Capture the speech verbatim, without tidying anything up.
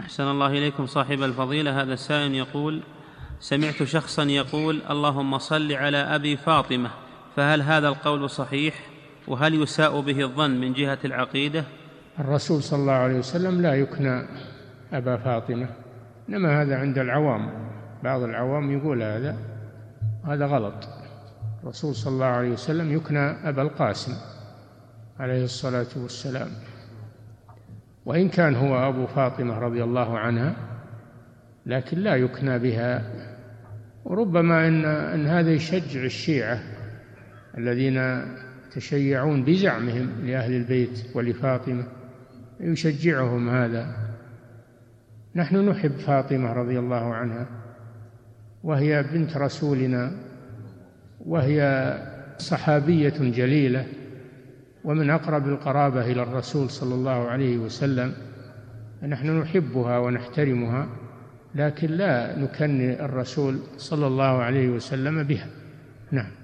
أحسن الله إليكم صاحب الفضيلة. هذا السائل يقول: سمعت شخصا يقول اللهم صل على أبي فاطمة، فهل هذا القول صحيح؟ وهل يساء به الظن من جهة العقيدة؟ الرسول صلى الله عليه وسلم لا يكنى أبا فاطمة، إنما هذا عند العوام، بعض العوام يقول هذا هذا غلط. الرسول صلى الله عليه وسلم يكنى أبا القاسم عليه الصلاة والسلام، وإن كان هو أبو فاطمة رضي الله عنها لكن لا يكنى بها. وربما إن, إن هذا يشجع الشيعة الذين تشيعون بزعمهم لأهل البيت ولفاطمة، يشجعهم هذا. نحن نحب فاطمة رضي الله عنها، وهي بنت رسولنا، وهي صحابية جليلة ومن أقرب القرابة إلى الرسول صلى الله عليه وسلم. نحن نحبها ونحترمها، لكن لا نكني الرسول صلى الله عليه وسلم بها. نعم.